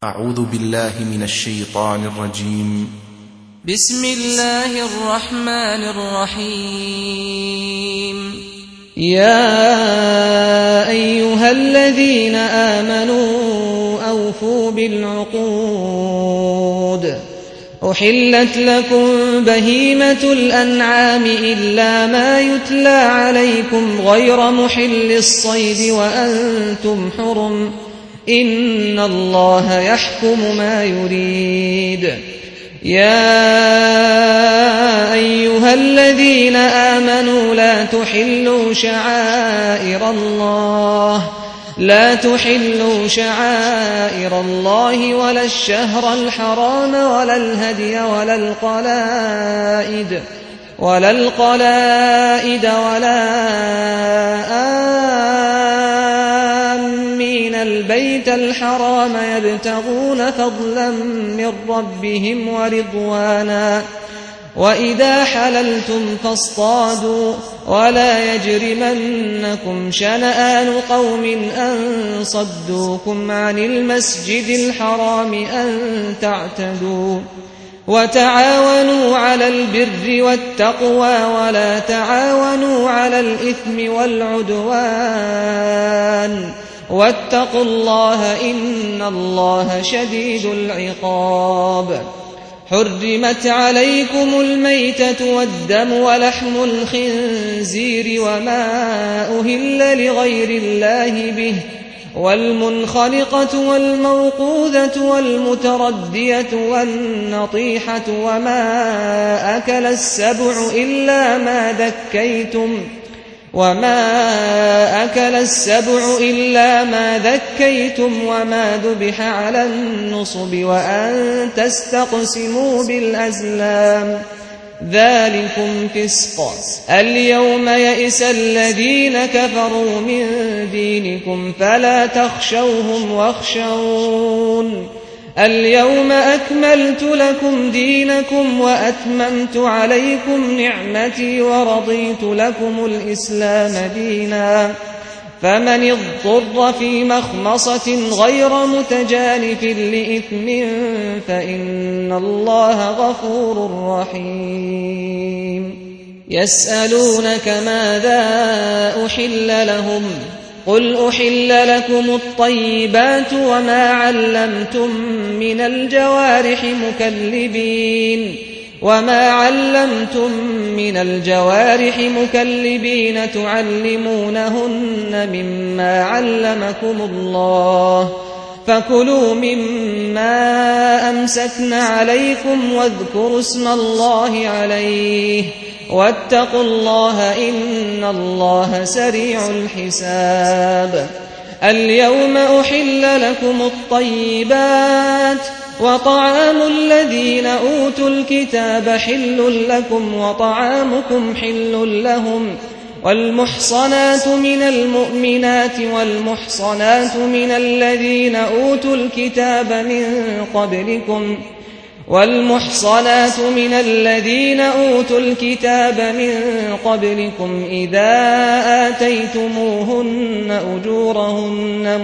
أعوذ بالله من الشيطان الرجيم. بسم الله الرحمن الرحيم. يا أيها الذين آمنوا أوفوا بالعقود. أحلت لكم بهيمة الأنعام إلا ما يتلى عليكم غير محل الصيد وأنتم حرم، إن الله يحكم ما يريد. يا أيها الذين آمنوا لا تحلوا شعائر الله ولا الشهر الحرام ولا الهدي ولا القلائد ولا آمين البيت الحرام يبتغون فضلا من ربهم ورضوانا، وإذا حللتم فاصطادوا، ولا يجرمنكم شنآن قوم أن صدوكم عن المسجد الحرام أن تعتدوا. وتعاونوا على البر والتقوى ولا تعاونوا على الإثم والعدوان، واتقوا الله إن الله شديد العقاب. حرمت عليكم الميتة والدم ولحم الخنزير وما أهل لغير الله به، والمنخنقة والموقوذة والمتردية والنطيحة وما أكل السبع إلا ما ذكيتم وما ذبح على النصب وأن تستقسموا بالأزلام، ذلكم فسق. اليوم يئس الذين كفروا من دينكم فلا تخشوهم واخشون. اليوم أكملت لكم دينكم وأتممت عليكم نعمتي ورضيت لكم الإسلام دينا، فمن اضطر في مخمصة غير متجانف لإثم فإن الله غفور رحيم. يسألونك ماذا أحل لهم؟ قل أحل لكم الطيبات وما علمتم من الجوارح مكلبين تعلمونهن مما علمكم الله، فكلوا مما أمسكن عليكم واذكروا اسم الله عليه، واتقوا الله إن الله سريع الحساب. اليوم أحل لكم الطيبات، وطعام الذين أوتوا الكتاب حل لكم وطعامكم حل لهم، والمحصنات من المؤمنات والمحصنات من الذين أوتوا الكتاب من قبلكم إذا آتيتموهن أجورهن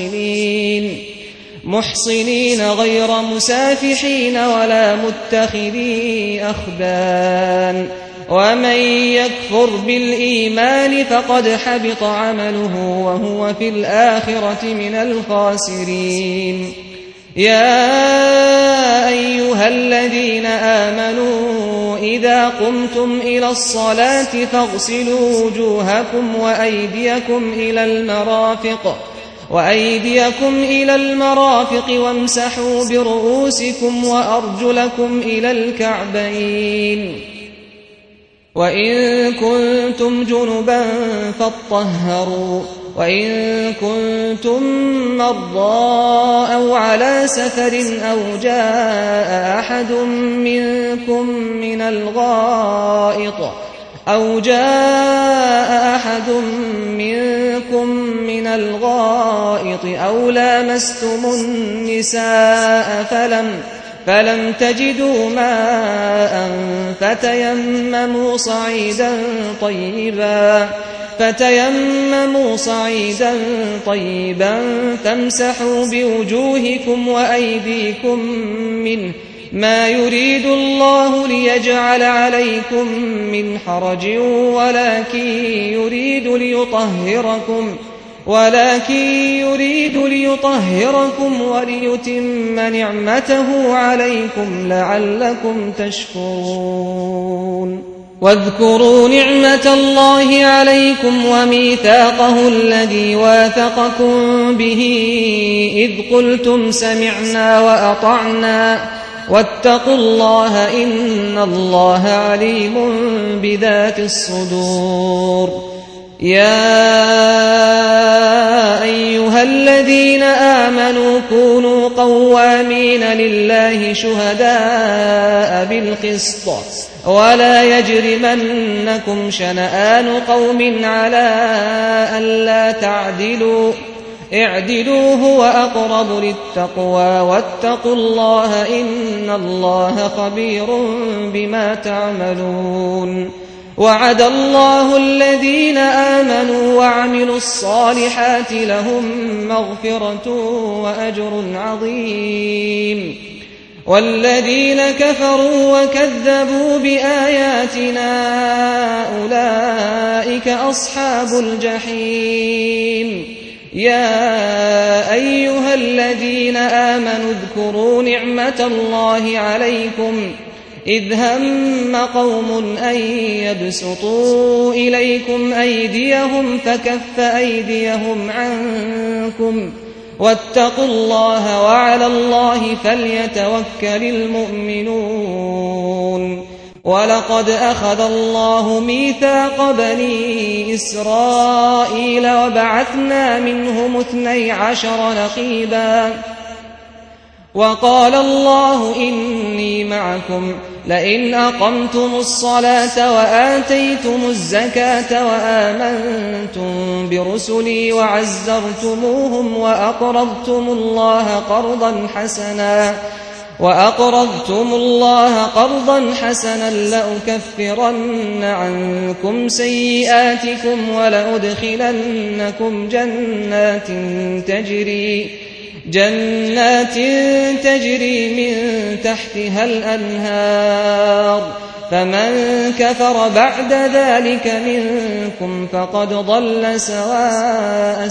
محصنين غير مسافحين ولا متخذي أخدان، ومن يكفر بالإيمان فقد حبط عمله وهو في الآخرة من الخاسرين. يا أيها الذين آمنوا إذا قمتم إلى الصلاة فاغسلوا وجوهكم وأيديكم إلى المرافق وامسحوا برؤوسكم وأرجلكم إلى الكعبين، وإن كنتم جنبا فاطهروا، وإن كنتم مرضى أو على سفر أو جاء أحد منكم من الغائط أو لامستم النساء فلم تجدوا ماء فتيمموا صعيدا طيبا فتيمموا صعيدا طيبا فامسحوا بوجوهكم وأيديكم منه ما يريد الله ليجعل عليكم من حرج ولكن يريد ليطهركم وليتم نعمته عليكم لعلكم تشكرون واذكروا نعمة الله عليكم وميثاقه الذي واثقكم به إذ قلتم سمعنا وأطعنا واتقوا الله إن الله عليم بذات الصدور يا أيها الذين آمنوا كونوا قوامين لله شهداء بالقسط ولا يجرمنكم شنآن قوم على ألا تعدلوا اعدلوا هو أقرب للتقوى واتقوا الله إن الله خبير بما تعملون وعد الله الذين آمنوا وعملوا الصالحات لهم مغفرة وأجر عظيم والذين كفروا وكذبوا بآياتنا أولئك أصحاب الجحيم يا أيها الذين آمنوا اذكروا نعمة الله عليكم إذ هم قوم أن يبسطوا إليكم أيديهم فكف أيديهم عنكم واتقوا الله وعلى الله فليتوكل المؤمنون ولقد أخذ الله ميثاق بني إسرائيل وبعثنا منهم 12 نقيبا وقال الله إني معكم لئن أقمتم الصلاة وآتيتم الزكاة وآمنتم برسلي وعزرتموهم وأقرضتم الله قرضا حسنا لأكفرن عنكم سيئاتكم ولأدخلنكم جنات تجري من تحتها الأنهار فمن كفر بعد ذلك منكم فقد ضل سواء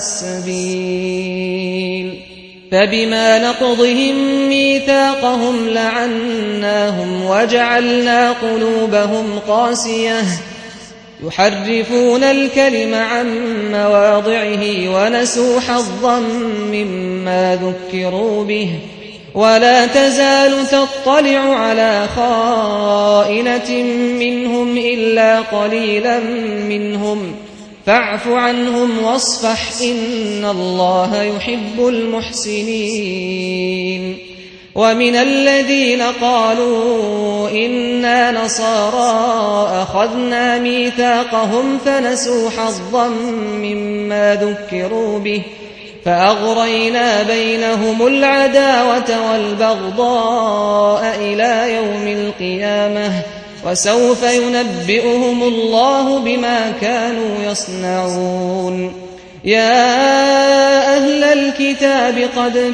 السبيل فبما نقضهم ميثاقهم لعناهم وجعلنا قلوبهم قاسية يحرفون الكلم عن مواضعه ونسوا حظا مما ذكروا به ولا تزال تطلع على خائنة منهم إلا قليلا منهم فاعف عنهم واصفح إن الله يحب المحسنين ومن الذين قالوا إنا نصارى أخذنا ميثاقهم فنسوا حظا مما ذكروا به فأغرينا بينهم العداوة والبغضاء إلى يوم القيامة وسوف ينبئهم الله بما كانوا يصنعون يا أهل الكتاب قد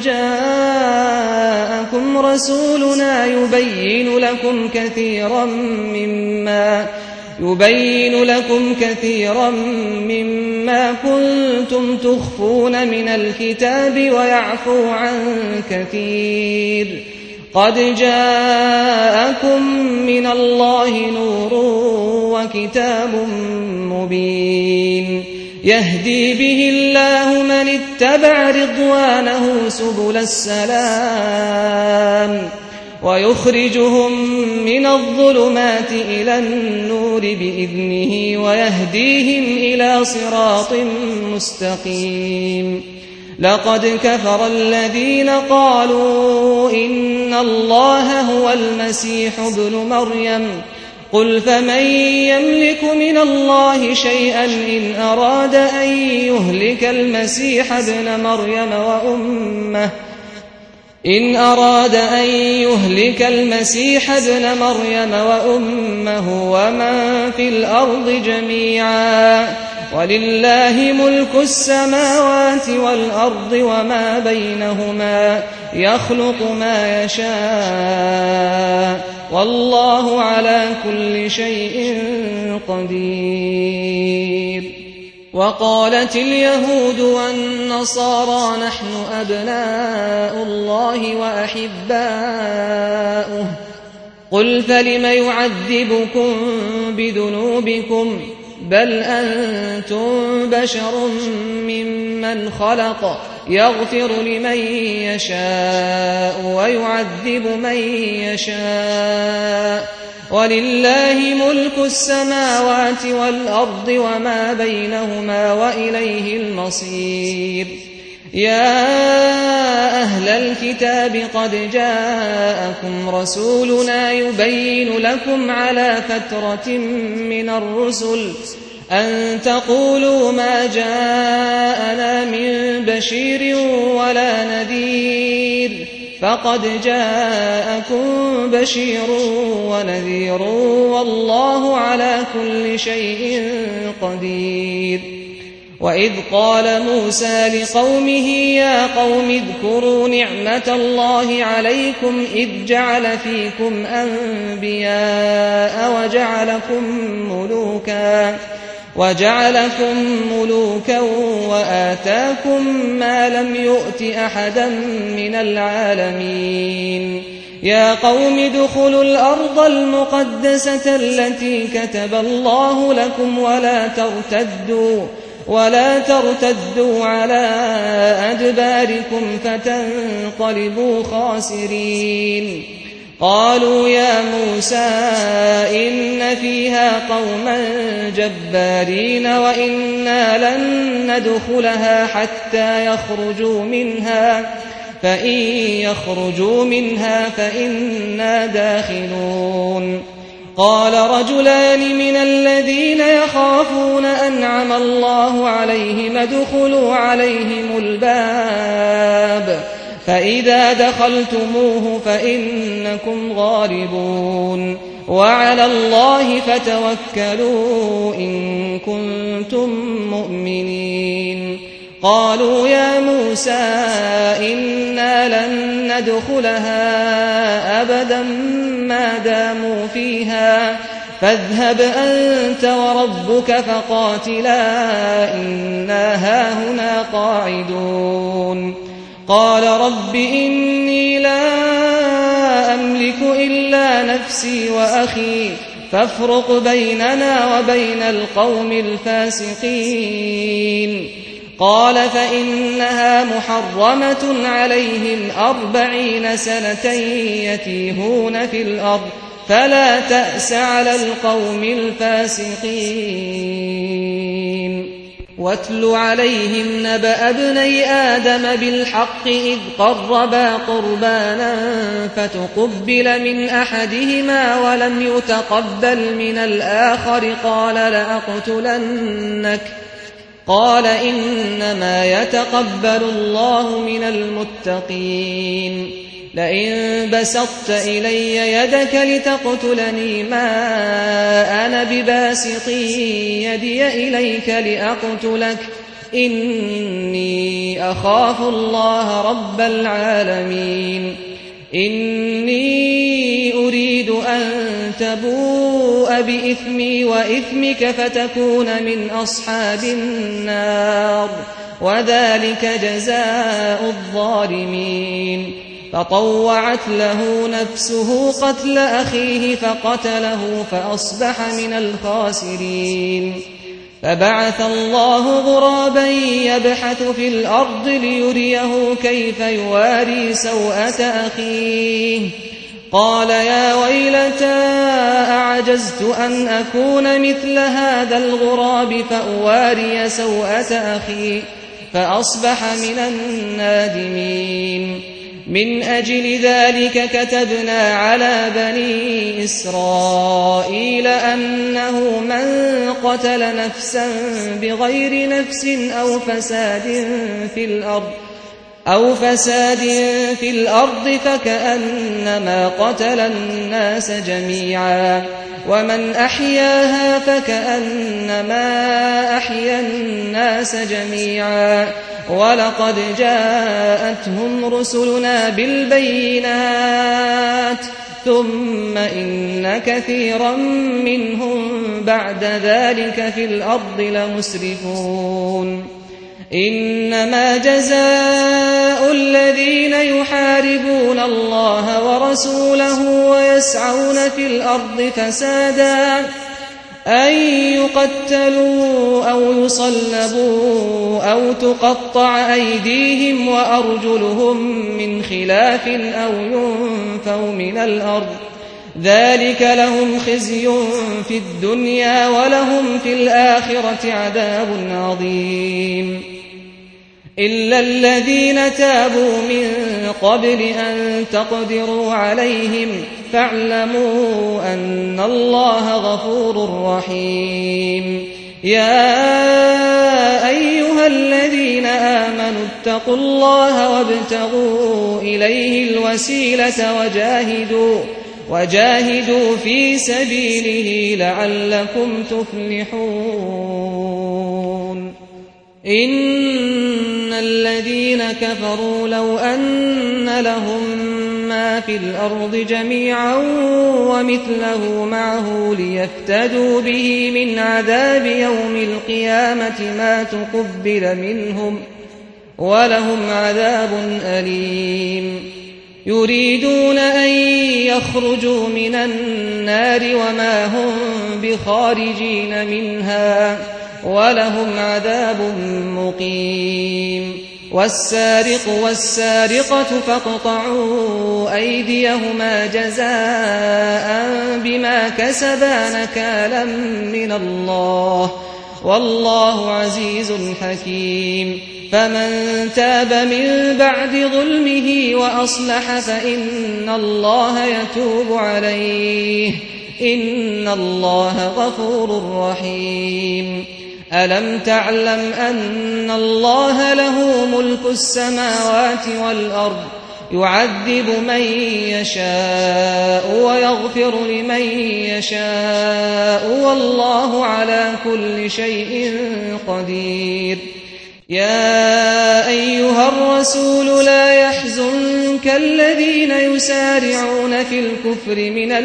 جاءكم رسولنا يبين لكم كثيرا مما كنتم تخفون من الكتاب ويعفو عن كثير قد جاءكم من الله نور وكتاب مبين يهدي به الله من اتبع رضوانه سبل السلام ويخرجهم من الظلمات إلى النور بإذنه ويهديهم إلى صراط مستقيم لقد كفر الذين قالوا إن الله هو المسيح ابن مريم قل فمن يملك من الله شيئا إن أراد أن يهلك المسيح ابن مريم وأمه ومن في الأرض جميعا ولله ملك السماوات والأرض وما بينهما يخلق ما يشاء والله على كل شيء قدير. وقالت اليهود والنصارى نحن أبناء الله وأحباؤه قل فلم يعذبكم بذنوبكم بل أنتم بشر ممن خلق يغفر لمن يشاء ويعذب من يشاء ولله ملك السماوات والأرض وما بينهما وإليه المصير. يا أهل الكتاب قد جاءكم رسولنا يبين لكم على فترة من الرسل أن تقولوا ما جاءنا من بشير ولا نذير فقد جاءكم بشير ونذير والله على كل شيء قدير. وإذ قال موسى لقومه يا قوم اذكروا نعمة الله عليكم إذ جعل فيكم أنبياء وجعلكم ملوكا وآتاكم ما لم يؤت أحدا من العالمين. يا قوم ادخلوا الأرض المقدسة التي كتب الله لكم ولا ترتدوا على أدباركم فتنقلبوا خاسرين. قالوا يا موسى إن فيها قوما جبارين وإنا لن ندخلها حتى يخرجوا منها فإن يخرجوا منها فإنا داخلون. قال رجلان من الذين يخافون أنعم الله عليهم ادخلوا عليهم الباب فإذا دخلتموه فإنكم غالبون وعلى الله فتوكلوا إن كنتم مؤمنين. قالوا يا موسى إنا لن ندخلها أبدا ما داموا فيها فاذهب أنت وربك فقاتلا إنا هاهنا قاعدون. قال رب إني لا أملك إلا نفسي وأخي فافرق بيننا وبين القوم الفاسقين. قال فإنها محرمة عليهم 40 سنة يتيهون في الأرض فلا تأس على القوم الفاسقين. واتل عليهم نبأ ابني آدم بالحق إذ قربا قربانا فتقبل من أحدهما ولم يتقبل من الآخر قال لأقتلنك قال إنما يتقبل الله من المتقين. لئن بسطت إلي يدك لتقتلني ما أنا بباسط يدي إليك لأقتلك إني أخاف الله رب العالمين. إني أريد أن تبوء بإثمي وإثمك فتكون من أصحاب النار وذلك جزاء الظالمين. فطوعت له نفسه قتل أخيه فقتله فأصبح من الخاسرين. فبعث الله غرابا يبحث في الأرض ليريه كيف يواري سوءة أخيه قال يا ويلتى أعجزت أن أكون مثل هذا الغراب فأواري سوءة أخي فأصبح من النادمين. من أجل ذلك كتبنا على بني إسرائيل أنه من قتل نفسا بغير نفس أو فساد في الأرض فكأنما قتل الناس جميعا ومن أحياها فكأنما أحيا الناس جميعا ولقد جاءتهم رسلنا بالبينات ثم إن كثيرا منهم بعد ذلك في الأرض لمسرفون إنما جزاء الذين يحاربون الله ورسوله ويسعون في الأرض فسادا أن يقتلوا أو يصلبوا أو تقطع أيديهم وأرجلهم من خلاف أو ينفوا من الأرض ذلك لهم خزي في الدنيا ولهم في الآخرة عذاب عظيم إلا الذين تابوا من قبل أن تقدروا عليهم فاعلموا أن الله غفور رحيم يا أيها الذين آمنوا اتقوا الله وابتغوا إليه الوسيلة وجاهدوا في سبيله لعلكم تفلحون إن الذين كفروا لو أن لهم ما في الأرض جميعا ومثله معه ليفتدوا به من عذاب يوم القيامة ما تقبل منهم ولهم عذاب أليم يريدون أن يخرجوا من النار وما هم بخارجين منها ولهم عذاب مقيم والسارق والسارقة فاقطعوا أيديهما جزاء بما كسبا نكالا من الله والله عزيز حكيم فمن تاب من بعد ظلمه وأصلح فإن الله يتوب عليه إن الله غفور رحيم ألم تعلم أن الله له ملك السماوات والأرض يعذب من يشاء ويغفر لمن يشاء والله على كل شيء قدير يا أيها الرسول لا يحزنك الذين يسارعون في الكفر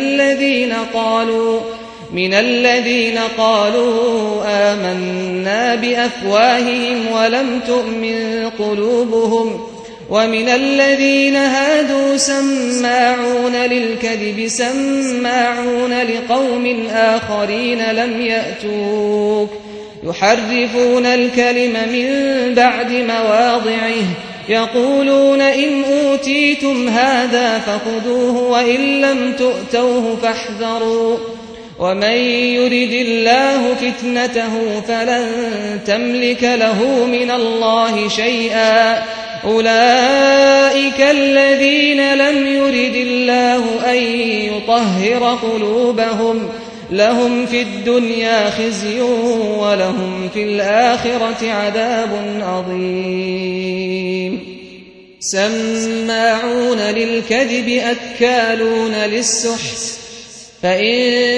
من الذين قالوا آمنا بأفواههم ولم تؤمن قلوبهم ومن الذين هادوا سماعون للكذب سماعون لقوم آخرين لم يأتوك يحرفون الكلم من بعد مواضعه يقولون إن أوتيتم هذا فخذوه وإن لم تؤتوه فاحذروا ومن يرد الله فتنته فلن تملك له من الله شيئا أولئك الذين لم يرد الله أن يطهر قلوبهم لهم في الدنيا خزي ولهم في الآخرة عذاب عظيم سماعون للكذب أكالون للسحت فإن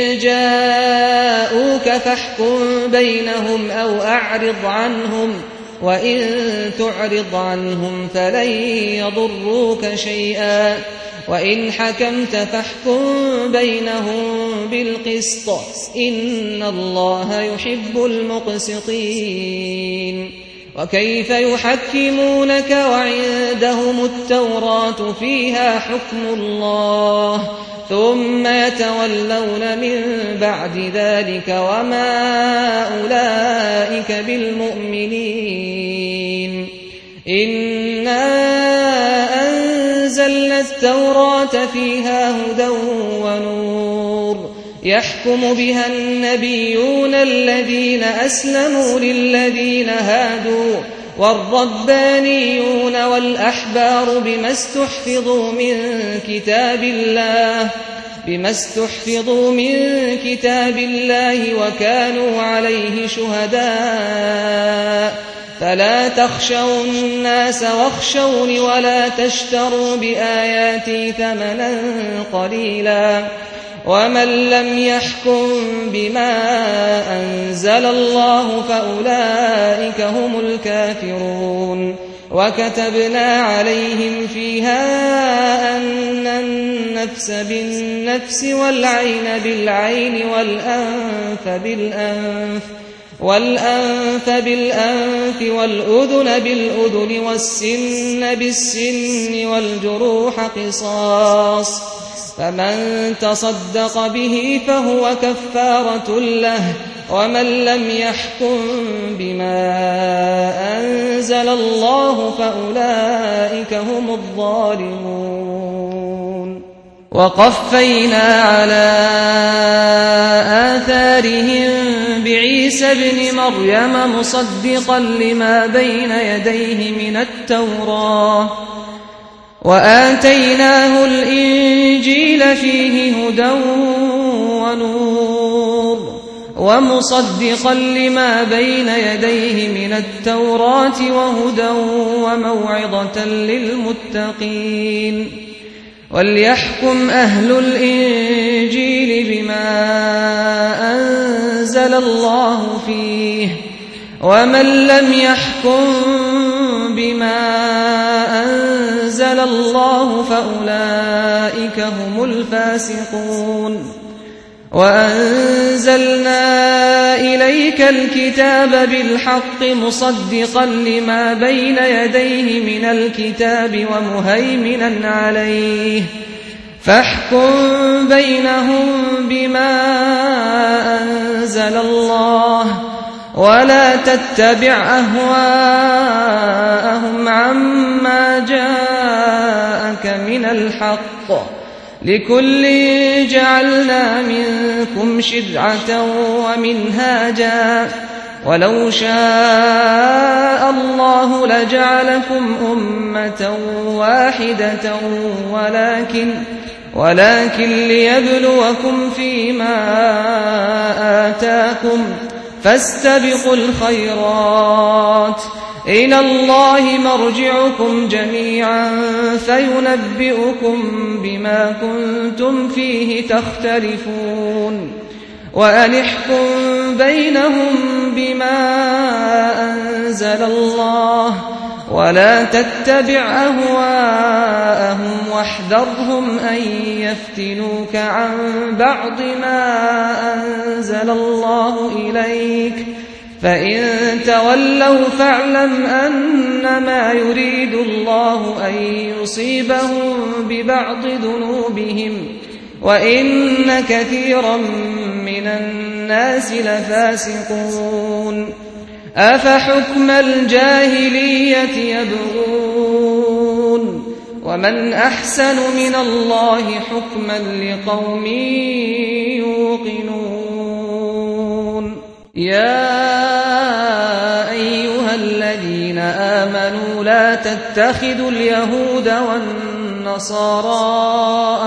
جاءوك فاحكم بينهم أو أعرض عنهم وإن تعرض عنهم فلن يضروك شيئا وإن حكمت فاحكم بينهم بالقسط إن الله يحب المقسطين وكيف يحكمونك وعندهم التوراة فيها حكم الله ثم يتولون من بعد ذلك وما أولئك بالمؤمنين إنا أنزلنا التوراة فيها هدى ونور يحكم بها النبيون الذين أسلموا للذين هادوا والربانيون والأحبار بما استحفظوا من كتاب الله وكانوا عليه شهداء فلا تخشوا الناس واخشوني ولا تشتروا بآياتي ثمنا قليلا ومن لم يحكم بما أنزل الله فأولئك هم الكافرون وكتبنا عليهم فيها أن النفس بالنفس والعين بالعين والأنف بالأنف والأذن بالأذن والسن بالسن والجروح قصاص فمن تصدق به فهو كفارة له ومن لم يحكم بما أنزل الله فأولئك هم الظالمون وقفينا على آثارهم بعيسى ابن مريم مصدقا لما بين يديه من التوراة وآتيناه الإنجيل فيه هدى ونور ومصدقا لما بين يديه من التوراة وهدى وموعظة للمتقين وليحكم أهل الإنجيل بما أنزل الله فيه ومن لم يحكم بما أنزل الله فأولئك هم الفاسقون وأنزلنا إليك الكتاب بالحق مصدقا لما بين يديه من الكتاب ومهيمنا عليه فاحكم بينهم بما أنزل الله ولا تتبع أهواءهم عما جاءك من الحق لكل جعلنا منكم شرعة ومنهاجا ولو شاء الله لجعلكم أمة واحدة ولكن ليبلوكم فيما آتاكم فاستبقوا الخيرات إلى الله مرجعكم جميعا فينبئكم بما كنتم فيه تختلفون وأن احكم بينهم بما أنزل الله ولا تتبع أهواءهم واحذرهم أن يفتنوك عن بعض ما أنزل الله إليك فإن تولوا فاعلم أنما يريد الله أن يصيبهم ببعض ذنوبهم وإن كثيرا من الناس لفاسقون أفحكم الجاهلية يبغون ومن أحسن من الله حكما لقوم يوقنون يا أيها الذين آمنوا لا تتخذوا اليهود والنصارى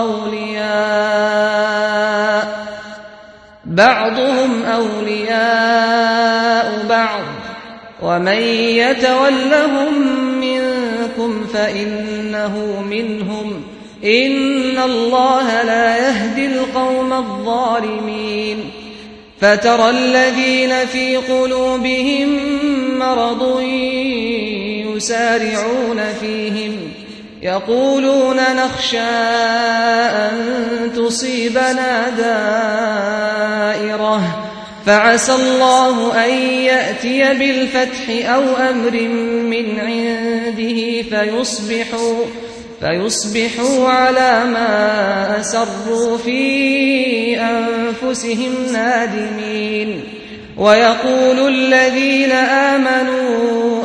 أولياء بعضهم أولياء بعض ومن يتولهم منكم فإنه منهم إن الله لا يهدي القوم الظالمين فترى الذين في قلوبهم مرض يسارعون فيهم يقولون نخشى أن تصيبنا دائرة فعسى الله أن يأتي بالفتح أو أمر من عنده فيصبحوا على ما أسروا في أنفسهم نادمين ويقول الذين آمنوا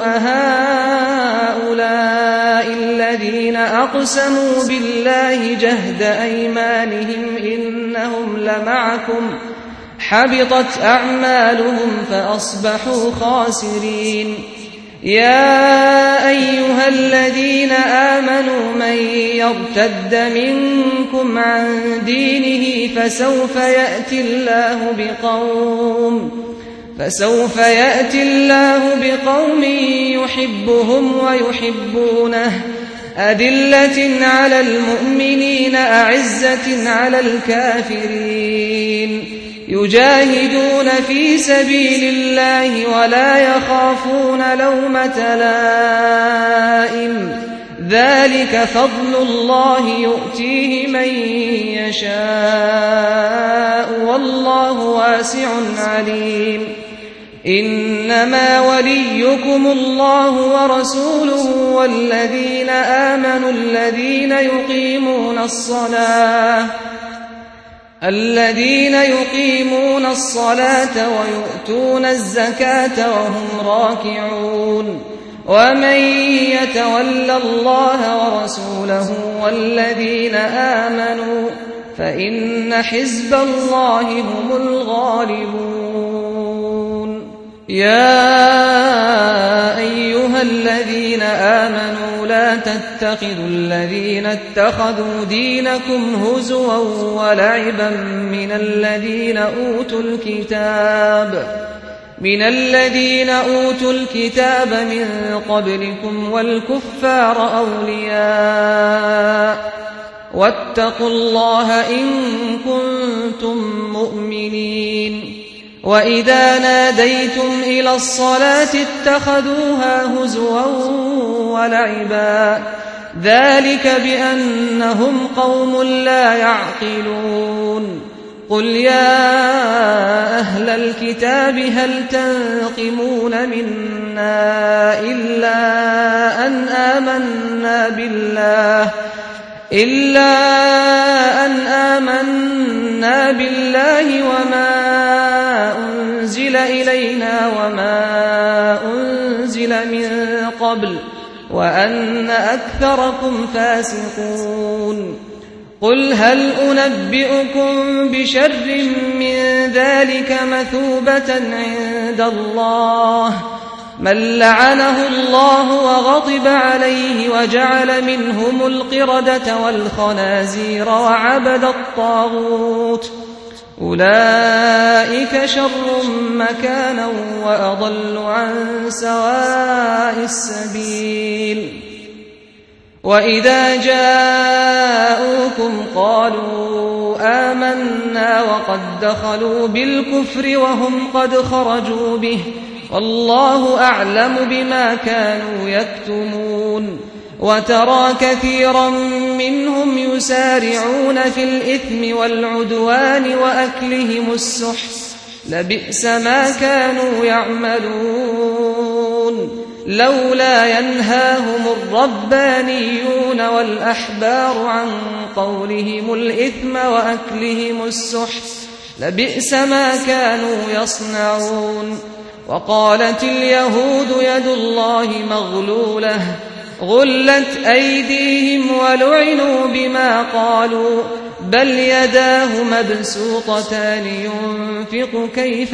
أهؤلاء الذين أقسموا بالله جهد أيمانهم إنهم لمعكم حبطت أعمالهم فأصبحوا خاسرين يا أيها الذين آمنوا من يرتد منكم عن دينه فسوف يأتي الله بقوم يحبهم ويحبونه أذلة على المؤمنين أعزة على الكافرين يجاهدون في سبيل الله ولا يخافون لومة لائم ذلك فضل الله يؤتيه من يشاء والله واسع عليم إنما وليكم الله ورسوله والذين آمنوا الذين يقيمون الصلاة ويؤتون الزكاة وهم راكعون ومن يتول الله ورسوله والذين آمنوا فإن حزب الله هم الغالبون يا أيها الذين آمنوا لا تتخذوا الذين اتخذوا دينكم هزوا ولعبا من الذين أوتوا الكتاب من قبلكم والكفار أولياء واتقوا الله إن كنتم مؤمنين وإذا ناديتم إلى الصلاة اتخذوها هزوا ولعبا ذلك بأنهم قوم لا يعقلون قل يا أهل الكتاب هل تنقمون منا إلا أن آمنا بالله وما أنزل إلينا وما أنزل من قبل وأن أكثركم فاسقون قل هل أنبئكم بشر من ذلك مثوبة عند الله من لعنه الله وغضب عليه وجعل منهم القردة والخنازير وعبد الطاغوت أولئك شر مكانا وأضل عن سواء السبيل وإذا جاءوكم قالوا آمنا وقد دخلوا بالكفر وهم قد خرجوا به والله أعلم بما كانوا يكتمون وترى كثيرا منهم يسارعون في الإثم والعدوان وأكلهم السحت لبئس ما كانوا يعملون لولا ينهاهم الربانيون والأحبار عن قولهم الإثم وأكلهم السحت لبئس ما كانوا يصنعون وقالت اليهود يد الله مغلولة غلت أيديهم ولعنوا بما قالوا بل يداه مبسوطتان ينفق كيف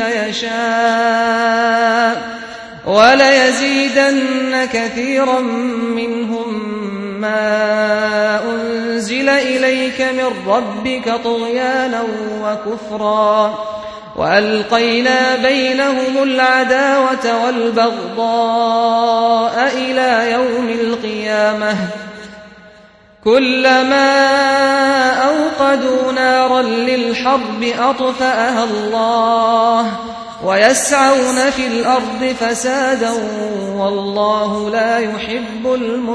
يشاء وليزيدن كثيرا منهم ما أنزل إليك من ربك طغيانا وكفرا وألقينا بينهم العداوة والبغضاء إلى يوم القيامة كلما أوقدوا نارا للحرب أطفأها الله ويسعون في الأرض فسادا والله لا يحب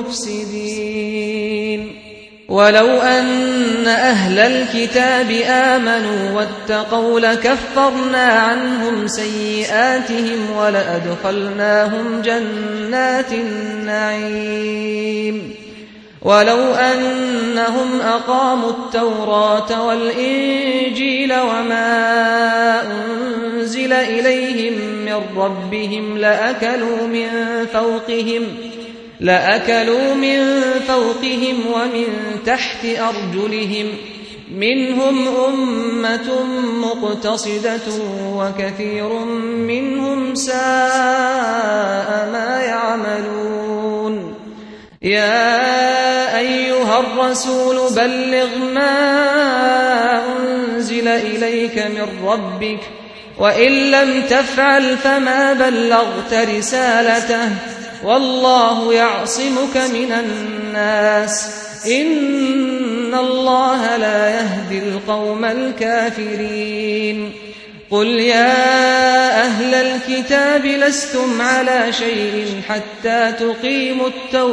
المفسدين ولو أن أهل الكتاب آمنوا واتقوا لكفرنا عنهم سيئاتهم ولأدخلناهم جنات النعيم ولو أنهم أقاموا التوراة والإنجيل وما أنزل إليهم من ربهم لأكلوا من فوقهم ومن تحت أرجلهم منهم أمة مقتصدة وكثير منهم ساء ما يعملون يا أيها الرسول بلغ ما أنزل إليك من ربك وإن لم تفعل فما بلغت رسالته والله يعصمك من الناس إن الله لا يهدي القوم الكافرين قل يا أهل الكتاب لستم على شيء حتى تقيموا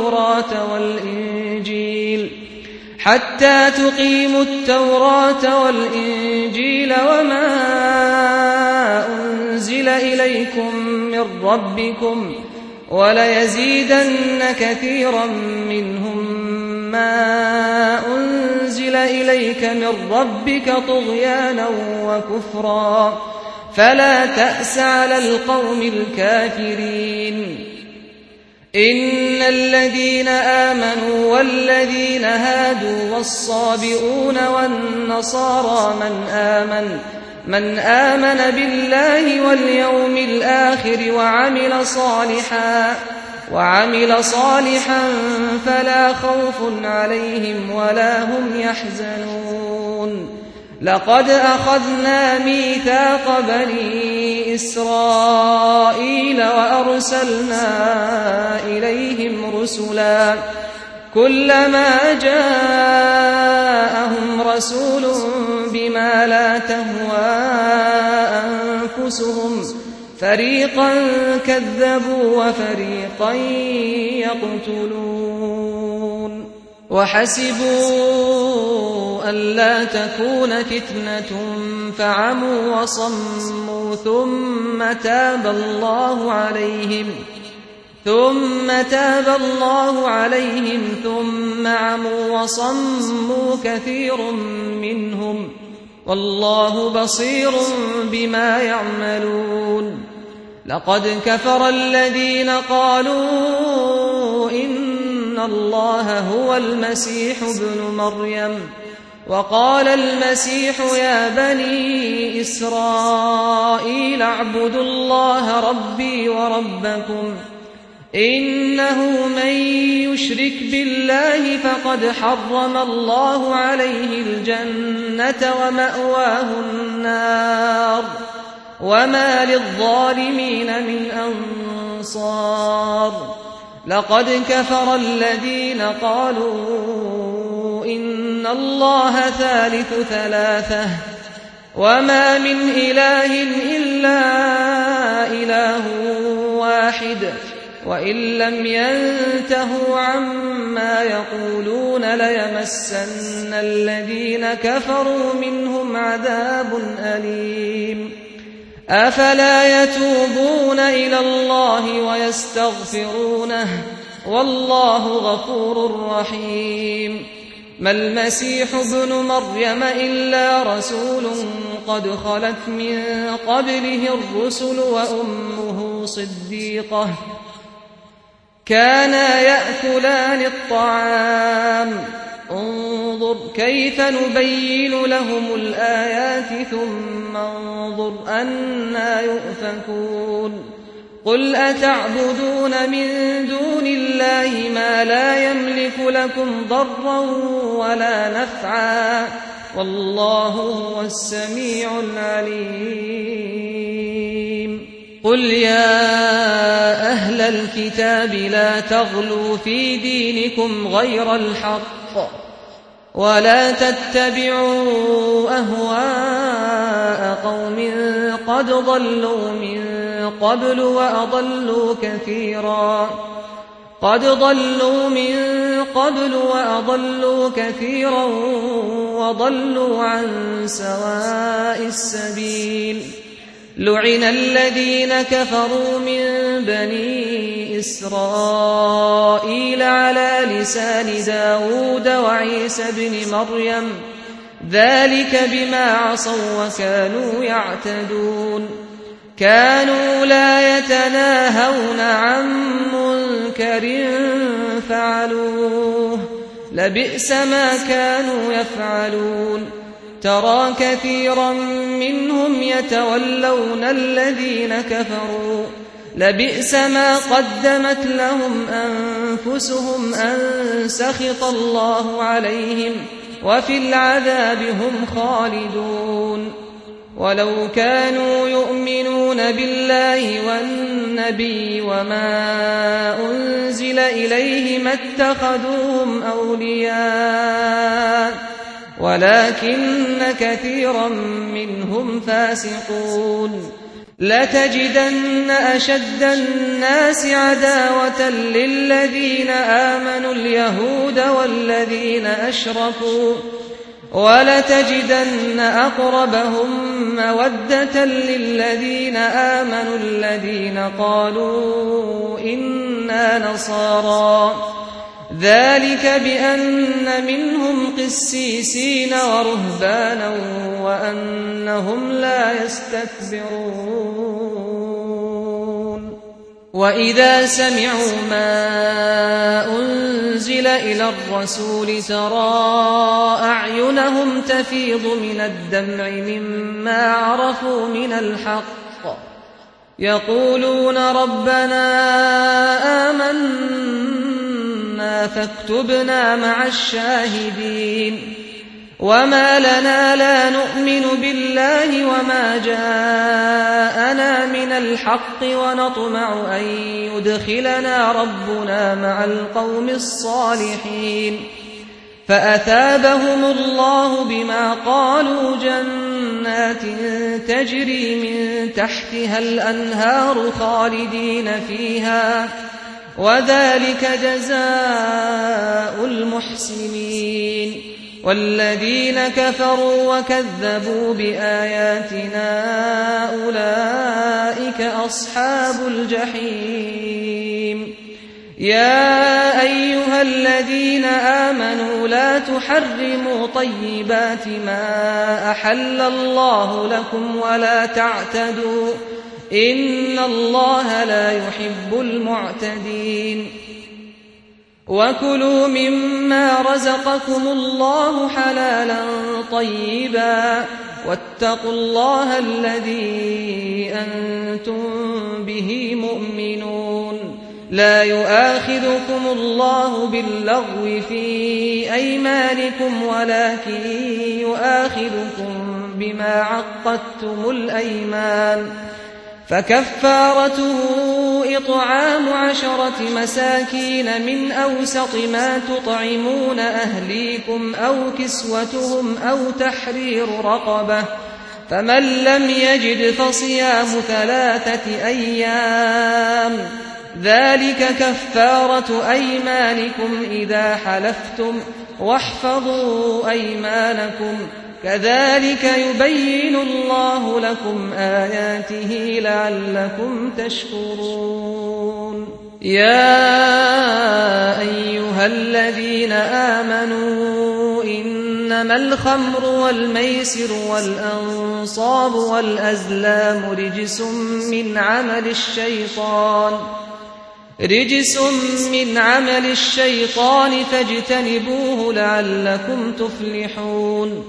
التوراة والإنجيل وما أنزل إليكم من ربكم وليزيدن كثيرا منهم ما أنزل إليك من ربك طغيانا وكفرا فلا تأس على القوم الكافرين إن الذين آمنوا والذين هادوا والصابئون والنصارى من آمن بالله واليوم الآخر وعمل صالحا فلا خوف عليهم ولا هم يحزنون لقد أخذنا ميثاق بني إسرائيل وأرسلنا إليهم رسلا كلما جاءهم رسول بما لا تهوى أنفسهم فريقا كذبوا وفريقا يقتلون وحسبوا ألا تكون فتنة فعموا وصموا ثم تاب الله عليهم ثم عموا وصموا كثير منهم والله بصير بما يعملون لقد كفر الذين قالوا إن الله هو المسيح ابن مريم وقال المسيح يا بني إسرائيل اعبدوا الله ربي وربكم إنه من يشرك بالله فقد حرم الله عليه الجنة ومأواه النار وما للظالمين من أنصار لقد كفر الذين قالوا إن الله ثالث ثلاثة وما من إله إلا إله واحد وإن لم ينتهوا عما يقولون ليمسن الذين كفروا منهم عذاب أليم أفلا يتوبون إلى الله ويستغفرونه والله غفور رحيم ما المسيح ابن مريم إلا رسول قد خلت من قبله الرسل وأمه صديقة كانا يأكلان الطعام انظر كيف نبين لهم الآيات ثم انظر أنى يؤفكون قل أتعبدون من دون الله ما لا يملك لكم ضرا ولا نفعا والله هو السميع العليم قل يا أهل الكتاب لا تغلوا في دينكم غير الحق ولا تتبعوا أهواء قوم قد ضلوا من قبل وأضلوا كثيرا وضلوا عن سواء السبيل لعن الذين كفروا من بني إسرائيل على لسان داود وعيسى بن مريم ذلك بما عصوا وكانوا يعتدون كانوا لا يتناهون عن منكر فعلوه لبئس ما كانوا يفعلون ترى كثيرا منهم يتولون الذين كفروا لبئس ما قدمت لهم أنفسهم أن سخط الله عليهم وفي العذاب هم خالدون ولو كانوا يؤمنون بالله والنبي وما أنزل إليه ما اتخذوهم أولياء ولكن كثيرا منهم فاسقون لتجدن أشد الناس عداوة للذين آمنوا اليهود والذين أشركوا ولتجدن أقربهم مودة للذين آمنوا الذين قالوا إنا نصارى ذلك بأن منهم قسيسين ورهبانا وأنهم لا يستكبرون وإذا سمعوا ما أنزل إلى الرسول ترى أعينهم تفيض من الدمع مما عرفوا من الحق يقولون ربنا آمنا فاكتبنا مع الشاهدين وما لنا لا نؤمن بالله وما جاءنا من الحق ونطمع أن يدخلنا ربنا مع القوم الصالحين فأثابهم الله بما قالوا جنات تجري من تحتها الأنهار خالدين فيها وذلك جزاء المحسنين والذين كفروا وكذبوا بآياتنا أولئك أصحاب الجحيم يا أيها الذين آمنوا لا تحرموا طيبات ما أحل الله لكم ولا تعتدوا إن الله لا يحب المعتدين وكلوا مما رزقكم الله حلالا طيبا واتقوا الله الذي أنتم به مؤمنون لا يؤاخذكم الله باللغو في أيمانكم ولكن يؤاخذكم بما عقدتم الأيمان فكفارته إطعام 10 مساكين من أوسط ما تطعمون أهليكم أو كسوتهم أو تحرير رقبة فمن لم يجد فصيام 3 أيام ذلك كفارة أيمانكم إذا حلفتم واحفظوا أيمانكم كذلك يبين الله لكم آياته لعلكم تشكرون يا أيها الذين آمنوا إنما الخمر والميسر والأنصاب والأزلام رجس من عمل الشيطان فاجتنبوه لعلكم تفلحون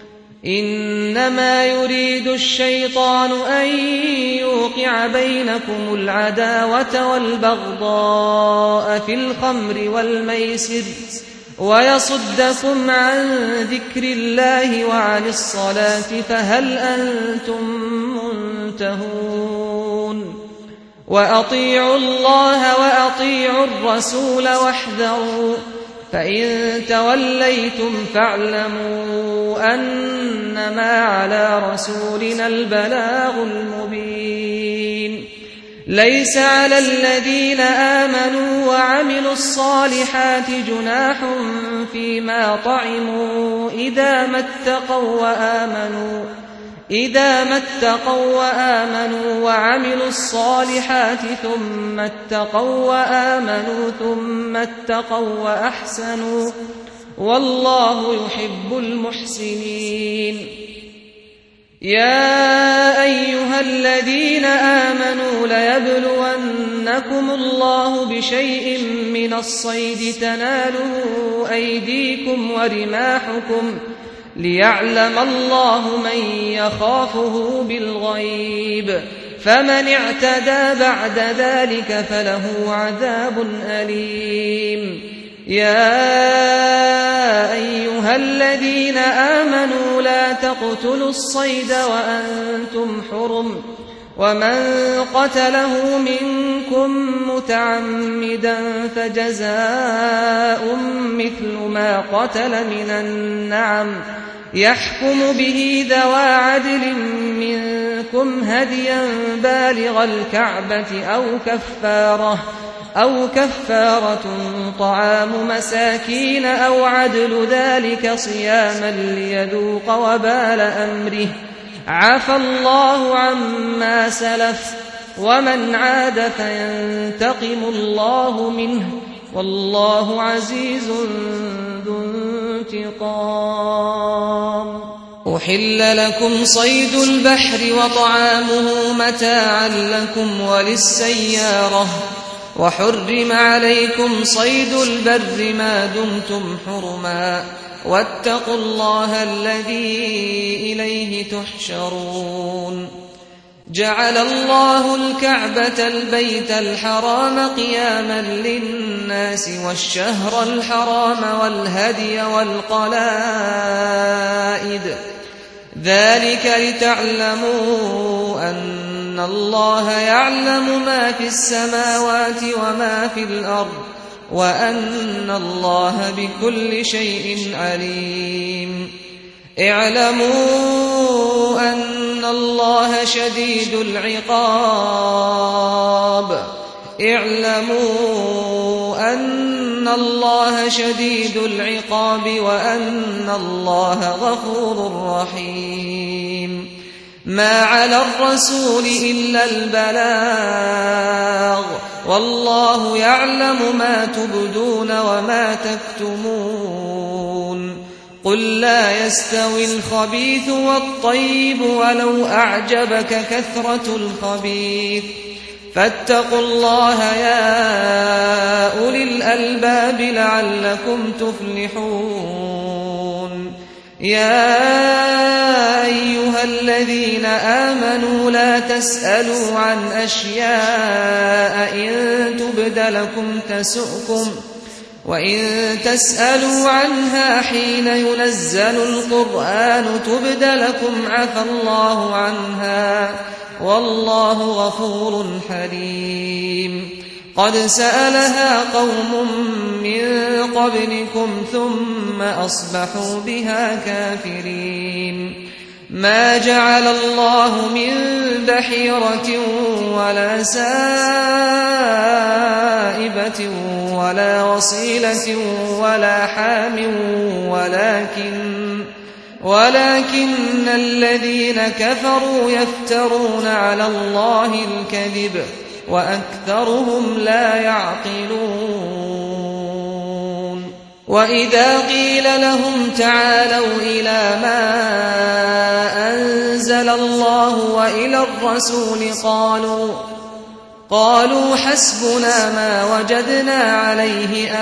إنما يريد الشيطان أن يوقع بينكم العداوة والبغضاء في الخمر والميسر ويصدكم عن ذكر الله وعن الصلاة فهل أنتم منتهون وأطيعوا الله وأطيعوا الرسول واحذروا فإن توليتم فاعلموا أنما على رسولنا البلاغ المبين ليس على الذين آمنوا وعملوا الصالحات جناح فيما طعموا إذا ما اتقوا وآمنوا وعملوا الصالحات ثم اتقوا وآمنوا ثم اتقوا وأحسنوا والله يحب المحسنين يا أيها الذين آمنوا ليبلونكم الله بشيء من الصيد تناله أيديكم ورماحكم ليعلم الله من يخافه بالغيب فمن اعتدى بعد ذلك فله عذاب أليم يا أيها الذين آمنوا لا تقتلوا الصيد وأنتم حرم ومن قتله منكم متعمدا فجزاء مثل ما قتل من النعم يحكم به ذوى عدل منكم هديا بالغ الكعبة أو كفارة طعام مساكين أو عدل ذلك صياما ليذوق وبال أمره عفى الله عما سلف ومن عاد فينتقم الله منه والله عزيز ذو انتقام. أحل لكم صيد البحر وطعامه متاعا لكم وللسيارة وحرم عليكم صيد البر ما دمتم حرما واتقوا الله الذي إليه تحشرون. جعل الله الكعبة البيت الحرام قياما للناس والشهر الحرام والهدي والقلائد ذلك لتعلموا أن الله يعلم ما في السماوات وما في الأرض وأن الله بكل شيء عليم. اعلموا أن الله شديد العقاب وأن الله غفور رحيم. ما على الرسول إلا البلاغ والله يعلم ما تبدون وما تكتمون. قل لا يستوي الخبيث والطيب ولو أعجبك كثرة الخبيث فاتقوا الله يا أولي الألباب لعلكم تفلحون. يا أيها الذين آمنوا لا تسألوا عن أشياء إن تبد لكم تسؤكم وإن تسألوا عنها حين ينزل القرآن تبد لكم عفى الله عنها والله غفور حليم. قد سألها قوم من قبلكم ثم أصبحوا بها كافرين. ما جعل الله من بحيرة ولا سائبة ولا وصيلة ولا حام ولكن الذين كفروا يفترون على الله الكذب وأكثرهم لا يعقلون. وإذا قيل لهم تعالوا إلى ما أنزل الله وإلى الرسول قالوا حسبنا ما وجدنا عليه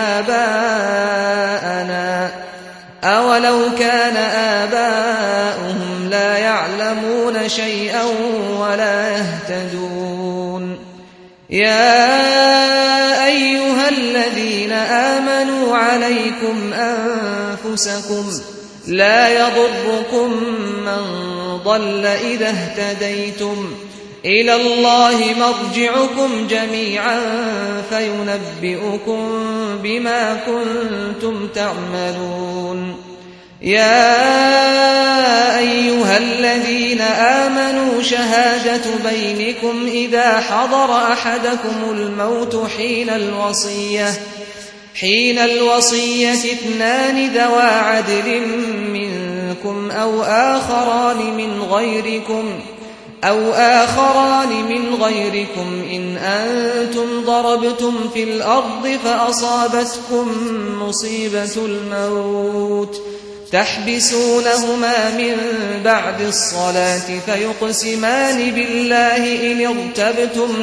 آباءنا أولو كان آباؤهم لا يعلمون شيئا ولا يهتدون. يا أيها الذين آمنوا عليكم أنفسكم لا يضركم من ضل إذا اهتديتم إلى الله مرجعكم جميعا فينبئكم بما كنتم تعملون. يا أيها الذين آمنوا شهادة بينكم إذا حضر أحدكم الموت حين الوصية 2 ذوى عدل منكم أو آخران من غيركم إن أنتم ضربتم في الأرض فأصابتكم مصيبة الموت تحبسونهما من بعد الصلاة فيقسمان بالله إن ارتبتم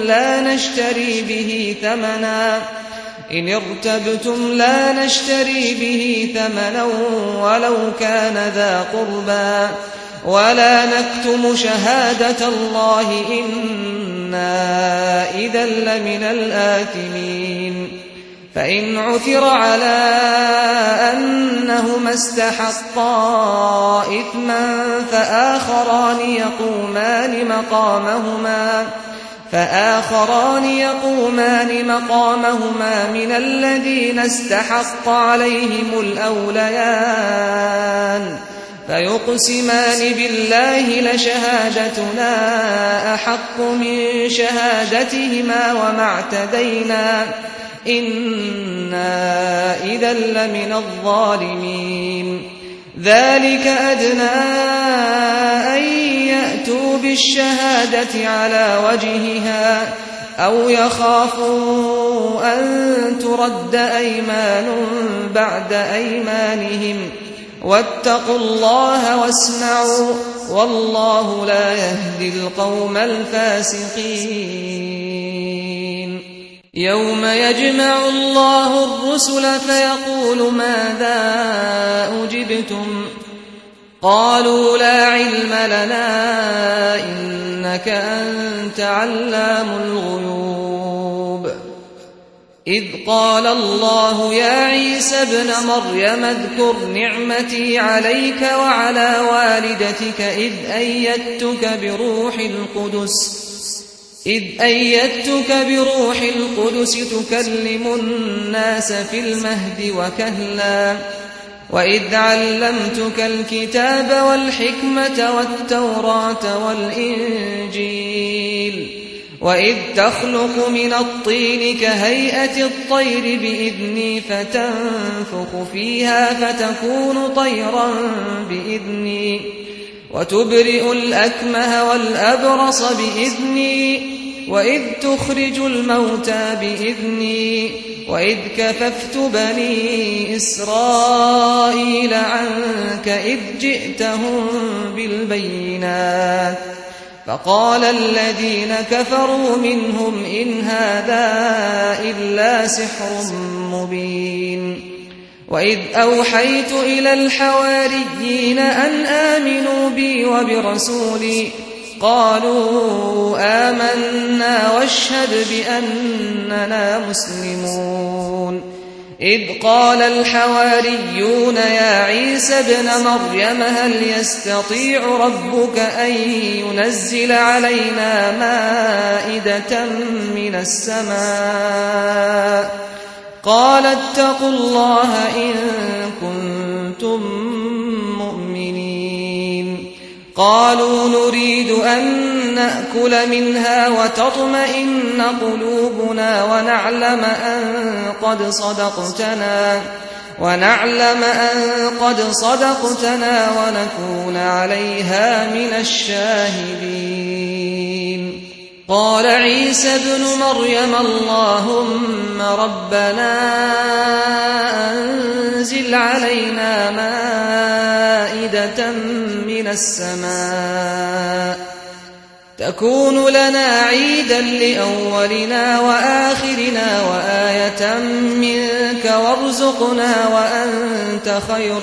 لا نشتري به ثمنا ولو كان ذا قربى ولا نكتم شهادة الله إنا إذا لمن الآثمين. فإن عثر على أنهما استحقا إثما فآخران يقومان مقامهما من الذين استحق عليهم الأوليان فيقسمان بالله لشهادتنا أحق من شهادتهما وما اعتدينا إنا إذا لمن الظالمين ذلك أدنى أن يأتوا بالشهادة على وجهها أو يخافوا أن ترد أيمان بعد أيمانهم واتقوا الله واسمعوا والله لا يهدي القوم الفاسقين يوم يجمع الله الرسل فيقول ماذا أجبتم قالوا لا علم لنا إنك أنت علام الغيوب إذ قال الله يا عيسى ابن مريم اذكر نعمتي عليك وعلى والدتك إذ أيدتك بروح القدس تكلم الناس في المهد وكهلا وإذ علمتك الكتاب والحكمة والتوراة والإنجيل وإذ تخلق من الطين كهيئة الطير بإذني فتنفخ فيها فتكون طيرا بإذني وتبرئ الأكمه والأبرص بإذني وإذ تخرج الموتى بإذني وإذ كففت بني إسرائيل عنك إذ جئتهم بالبينات فقال الذين كفروا منهم إن هذا إلا سحر مبين وإذ أوحيت إلى الحواريين أن آمنوا بي وبرسولي قالوا آمنا واشهد بأننا مسلمون إذ قال الحواريون يا عيسى ابن مريم هل يستطيع ربك أن ينزل علينا مائدة من السماء قال اتقوا الله إن كنتم مؤمنين قالوا نريد أن نأكل منها وتطمئن قلوبنا ونعلم أن قد صدقتنا ونكون عليها من الشاهدين قال عيسى ابن مريم اللهم ربنا أنزل علينا مائدة من السماء تكون لنا عيدا لأولنا وآخرنا وآية منك وارزقنا وأنت خير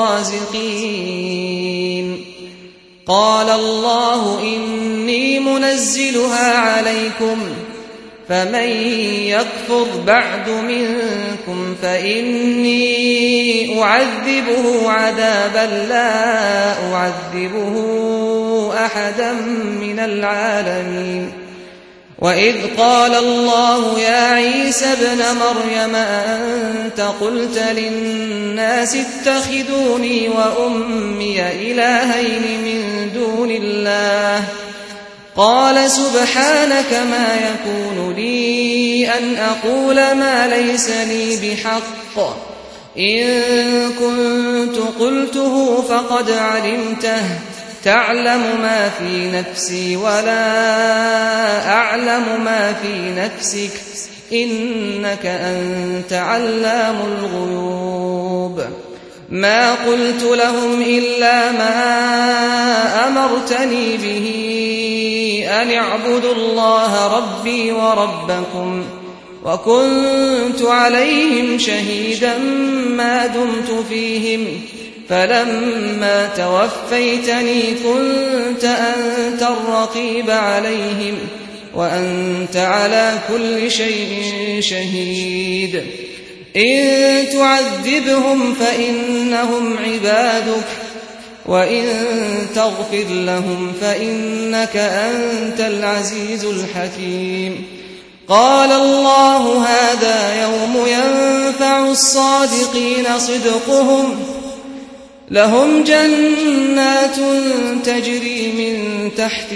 الرازقين قال الله إني منزلها عليكم فمن يكفر بعد منكم فإني أعذبه عذابا لا أعذبه أحدا من العالمين وإذ قال الله يا عيسى ابن مريم أنت قلت للناس اتخذوني وأمي إلهين من دون الله قال سبحانك ما يكون لي أن أقول ما ليس لي بحق إن كنت قلته فقد علمته تعلم ما في نفسي ولا أعلم ما في نفسك إنك أنت علام الغيوب ما قلت لهم إلا ما أمرتني به أن اعبدوا الله ربي وربكم وكنت عليهم شهيدا ما دمت فيهم فلما توفيتني كنت أنت الرقيب عليهم وأنت على كل شيء شهيد إن تعذبهم فإنهم عبادك وإن تغفر لهم فإنك أنت العزيز الحكيم قال الله هذا يوم ينفع الصادقين صدقهم لهم جنات تجري من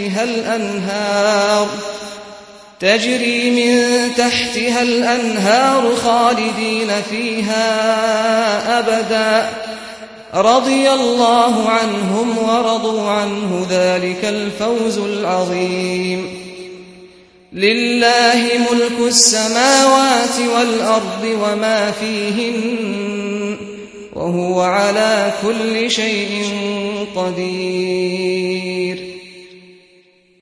تحتها الأنهار خالدين فيها أبدا رضي الله عنهم ورضوا عنه ذلك الفوز العظيم لله ملك السماوات والأرض وما فيهن وهو على كل شيء قدير